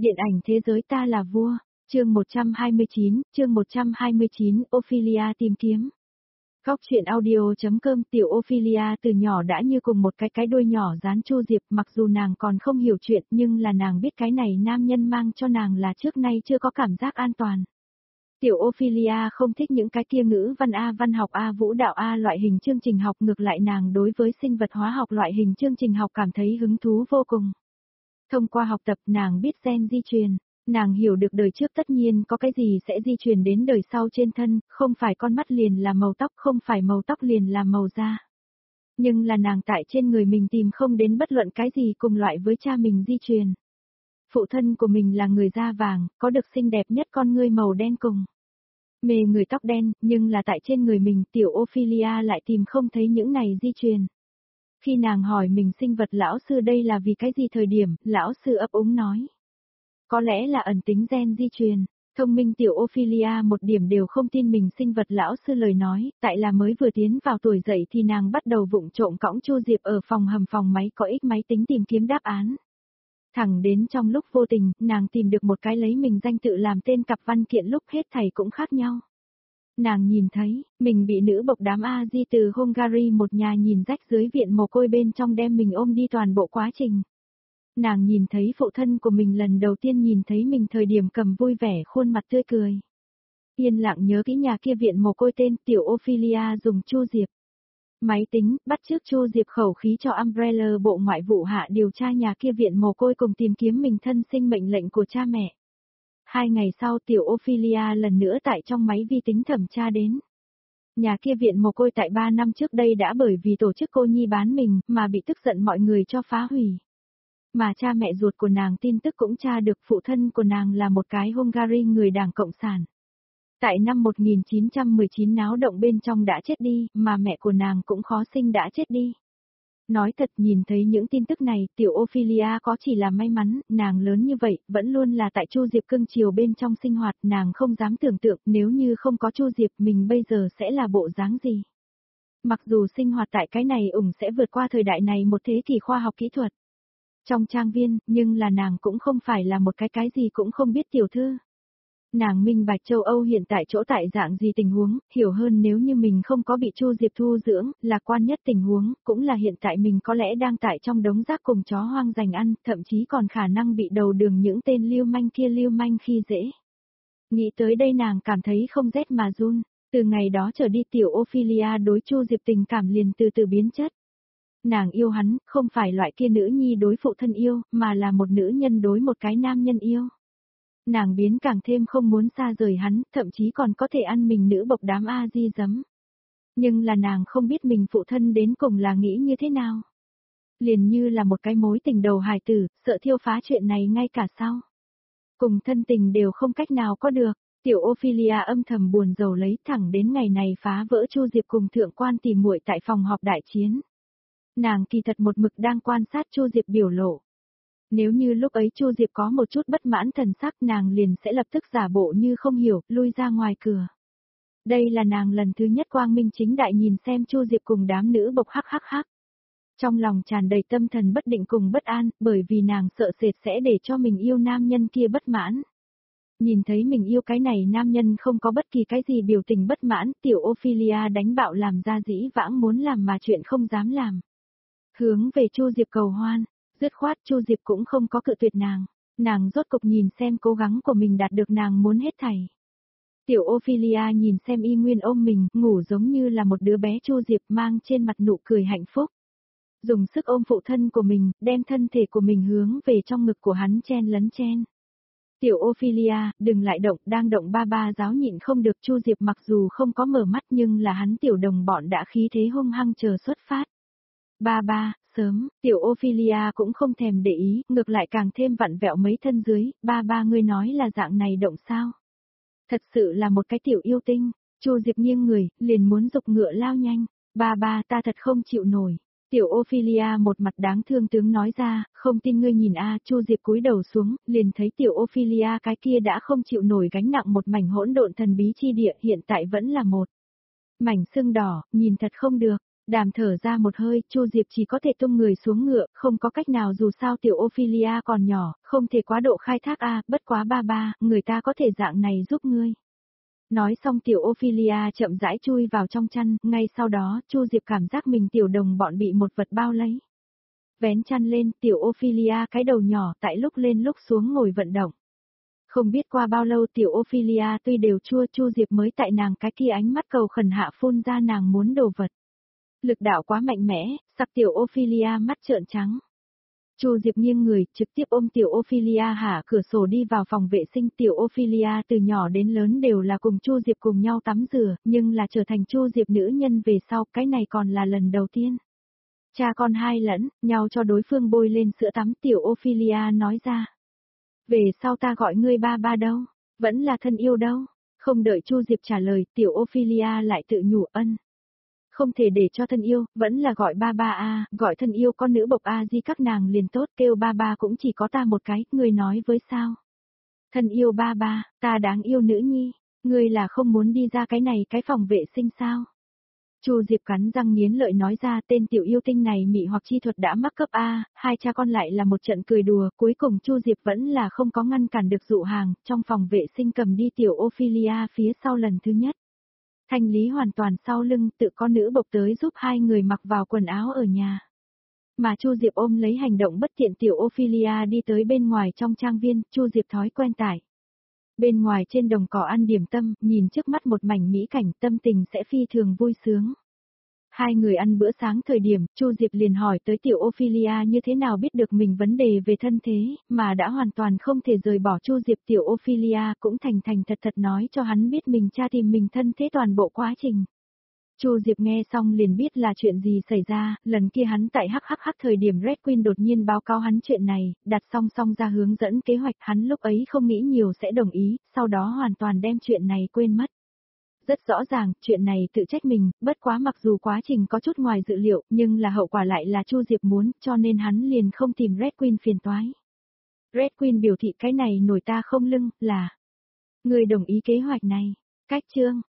Điện ảnh thế giới ta là vua, chương 129, Ophelia tìm kiếm. Góc truyện audio.com. Tiểu Ophelia từ nhỏ đã như cùng một cái đuôi nhỏ dán Chu Diệp, mặc dù nàng còn không hiểu chuyện nhưng là nàng biết cái này nam nhân mang cho nàng là trước nay chưa có cảm giác an toàn. Tiểu Ophelia không thích những cái kia ngữ văn A, văn học A, vũ đạo A loại hình chương trình học, ngược lại nàng đối với sinh vật hóa học loại hình chương trình học cảm thấy hứng thú vô cùng. Thông qua học tập nàng biết gen di truyền, nàng hiểu được đời trước tất nhiên có cái gì sẽ di truyền đến đời sau trên thân, không phải con mắt liền là màu tóc, không phải màu tóc liền là màu da. Nhưng là nàng tại trên người mình tìm không đến bất luận cái gì cùng loại với cha mình di truyền. Phụ thân của mình là người da vàng, có được xinh đẹp nhất con ngươi màu đen cùng mê người tóc đen, nhưng là tại trên người mình tiểu Ophelia lại tìm không thấy những này di truyền. Khi nàng hỏi mình sinh vật lão sư đây là vì cái gì thời điểm, lão sư ấp úng nói. Có lẽ là ẩn tính gen di truyền. Thông minh tiểu Ophelia một điểm đều không tin mình sinh vật lão sư lời nói, tại là mới vừa tiến vào tuổi dậy thì nàng bắt đầu vụng trộm cõng Chu Diệp ở phòng hầm phòng máy có ích máy tính tìm kiếm đáp án. Thẳng đến trong lúc vô tình, nàng tìm được một cái lấy mình danh tự làm tên cặp văn kiện lúc hết thảy cũng khác nhau. Nàng nhìn thấy, mình bị nữ bộc đám A-di từ Hungary một nhà nhìn rách dưới viện mồ côi bên trong đem mình ôm đi toàn bộ quá trình. Nàng nhìn thấy phụ thân của mình lần đầu tiên nhìn thấy mình thời điểm cầm vui vẻ khuôn mặt tươi cười. Yên lặng nhớ kỹ nhà kia viện mồ côi tên tiểu Ophelia dùng Chu Diệp. Máy tính, bắt chước Chu Diệp khẩu khí cho Umbrella bộ ngoại vụ hạ điều tra nhà kia viện mồ côi cùng tìm kiếm mình thân sinh mệnh lệnh của cha mẹ. 2 ngày sau tiểu Ophelia lần nữa tại trong máy vi tính thẩm tra đến. Nhà kia viện mồ côi tại 3 năm trước đây đã bởi vì tổ chức cô nhi bán mình mà bị tức giận mọi người cho phá hủy. Mà cha mẹ ruột của nàng tin tức cũng tra được phụ thân của nàng là một cái Hungary người Đảng Cộng sản. Tại năm 1919 náo động bên trong đã chết đi, mà mẹ của nàng cũng khó sinh đã chết đi. Nói thật nhìn thấy những tin tức này, tiểu Ophelia có chỉ là may mắn, nàng lớn như vậy, vẫn luôn là tại Chu Diệp cưng chiều bên trong sinh hoạt, nàng không dám tưởng tượng nếu như không có Chu Diệp mình bây giờ sẽ là bộ dáng gì. Mặc dù sinh hoạt tại cái này sẽ vượt qua thời đại này một thế kỷ khoa học kỹ thuật. Trong trang viên, nhưng là nàng cũng không phải là một cái gì cũng không biết tiểu thư. Nàng minh bạch châu Âu hiện tại chỗ tại dạng gì tình huống, hiểu hơn nếu như mình không có bị Chu Diệp thu dưỡng, lạc quan nhất tình huống, cũng là hiện tại mình có lẽ đang tại trong đống rác cùng chó hoang dành ăn, thậm chí còn khả năng bị đầu đường những tên lưu manh kia lưu manh khi dễ. Nghĩ tới đây nàng cảm thấy không rét mà run, từ ngày đó trở đi tiểu Ophelia đối Chu Diệp tình cảm liền từ từ biến chất. Nàng yêu hắn, không phải loại kia nữ nhi đối phụ thân yêu, mà là một nữ nhân đối một cái nam nhân yêu. Nàng biến càng thêm không muốn xa rời hắn, thậm chí còn có thể ăn mình nữ bộc đám A-di giấm. Nhưng là nàng không biết mình phụ thân đến cùng là nghĩ như thế nào. Liền như là một cái mối tình đầu hài tử, sợ thiêu phá chuyện này ngay cả sau. Cùng thân tình đều không cách nào có được, tiểu Ophelia âm thầm buồn rầu lấy thẳng đến ngày này phá vỡ Chu Diệp cùng thượng quan tìm muội tại phòng họp đại chiến. Nàng kỳ thật một mực đang quan sát Chu Diệp biểu lộ. Nếu như lúc ấy Chu Diệp có một chút bất mãn thần sắc nàng liền sẽ lập tức giả bộ như không hiểu, lui ra ngoài cửa. Đây là nàng lần thứ nhất quang minh chính đại nhìn xem Chu Diệp cùng đám nữ bộc hắc. Trong lòng tràn đầy tâm thần bất định cùng bất an, bởi vì nàng sợ sệt sẽ để cho mình yêu nam nhân kia bất mãn. Nhìn thấy mình yêu cái này nam nhân không có bất kỳ cái gì biểu tình bất mãn, tiểu Ophelia đánh bạo làm ra dĩ vãng muốn làm mà chuyện không dám làm. Hướng về Chu Diệp cầu hoan, dứt khoát Chu Diệp cũng không có cự tuyệt nàng rốt cục nhìn xem cố gắng của mình đạt được nàng muốn hết thảy. Tiểu Ophelia nhìn xem y nguyên ôm mình, ngủ giống như là một đứa bé Chu Diệp mang trên mặt nụ cười hạnh phúc. Dùng sức ôm phụ thân của mình, đem thân thể của mình hướng về trong ngực của hắn chen lấn chen. Tiểu Ophelia, đừng lại động, đang động ba giáo nhịn không được Chu Diệp mặc dù không có mở mắt nhưng là hắn tiểu đồng bọn đã khí thế hung hăng chờ xuất phát. Ba, sớm, tiểu Ophelia cũng không thèm để ý, ngược lại càng thêm vặn vẹo mấy thân dưới, ba ngươi nói là dạng này động sao. Thật sự là một cái tiểu yêu tinh, Chu Diệp nghiêng người, liền muốn dục ngựa lao nhanh, ba ta thật không chịu nổi. Tiểu Ophelia một mặt đáng thương tướng nói ra, không tin ngươi nhìn Chu Diệp cúi đầu xuống, liền thấy tiểu Ophelia cái kia đã không chịu nổi gánh nặng một mảnh hỗn độn thần bí chi địa hiện tại vẫn là một mảnh sưng đỏ, nhìn thật không được. Đàm thở ra một hơi, Chu Diệp chỉ có thể tung người xuống ngựa, không có cách nào dù sao tiểu Ophelia còn nhỏ, không thể quá độ khai thác bất quá ba, người ta có thể dạng này giúp ngươi. Nói xong tiểu Ophelia chậm rãi chui vào trong chăn, ngay sau đó, Chu Diệp cảm giác mình tiểu đồng bọn bị một vật bao lấy. Vén chăn lên, tiểu Ophelia cái đầu nhỏ tại lúc lên lúc xuống ngồi vận động. Không biết qua bao lâu tiểu Ophelia tuy đều chua, Chu Diệp mới tại nàng cái kia ánh mắt cầu khẩn hạ phun ra nàng muốn đồ vật. Lực đạo quá mạnh mẽ, sặc tiểu Ophelia mắt trợn trắng. Chu Diệp nghiêng người, trực tiếp ôm tiểu Ophelia hạ cửa sổ đi vào phòng vệ sinh. Tiểu Ophelia từ nhỏ đến lớn đều là cùng Chu Diệp cùng nhau tắm rửa, nhưng là trở thành Chu Diệp nữ nhân về sau, cái này còn là lần đầu tiên. Cha con hai lẫn, nhau cho đối phương bôi lên sữa tắm. Tiểu Ophelia nói ra. Về sau ta gọi ngươi ba đâu, vẫn là thân yêu đâu. Không đợi Chu Diệp trả lời, tiểu Ophelia lại tự nhủ ân. Không thể để cho thân yêu, vẫn là gọi ba gọi thân yêu con nữ bộc gì các nàng liền tốt, kêu ba cũng chỉ có ta một cái, ngươi nói với sao. Thân yêu ba, ta đáng yêu nữ nhi, ngươi là không muốn đi ra cái này cái phòng vệ sinh sao. Chu Diệp cắn răng nghiến lợi nói ra tên tiểu yêu tinh này mị hoặc chi thuật đã mắc cấp A, hai cha con lại là một trận cười đùa, cuối cùng Chu Diệp vẫn là không có ngăn cản được dụ hàng, trong phòng vệ sinh cầm đi tiểu Ophelia phía sau lần thứ nhất. Thanh lý hoàn toàn sau lưng, tự có nữ bộc tới giúp hai người mặc vào quần áo ở nhà. Mà Chu Diệp ôm lấy hành động bất tiện tiểu Ophelia đi tới bên ngoài trong trang viên, Chu Diệp thói quen tải. Bên ngoài trên đồng cỏ ăn điểm tâm, nhìn trước mắt một mảnh mỹ cảnh, tâm tình sẽ phi thường vui sướng. Hai người ăn bữa sáng thời điểm, Chu Diệp liền hỏi tới tiểu Ophelia như thế nào biết được mình vấn đề về thân thế, mà đã hoàn toàn không thể rời bỏ Chu Diệp. Tiểu Ophelia cũng thành thật nói cho hắn biết mình cha tìm mình thân thế toàn bộ quá trình. Chu Diệp nghe xong liền biết là chuyện gì xảy ra, lần kia hắn tại hắc thời điểm Red Queen đột nhiên báo cáo hắn chuyện này, đặt song ra hướng dẫn kế hoạch, hắn lúc ấy không nghĩ nhiều sẽ đồng ý, sau đó hoàn toàn đem chuyện này quên mất. Rất rõ ràng, chuyện này tự trách mình, bất quá mặc dù quá trình có chút ngoài dự liệu, nhưng là hậu quả lại là Chu Diệp muốn, cho nên hắn liền không tìm Red Queen phiền toái. Red Queen biểu thị cái này nổi ta không lưng, là người đồng ý kế hoạch này. Cách chương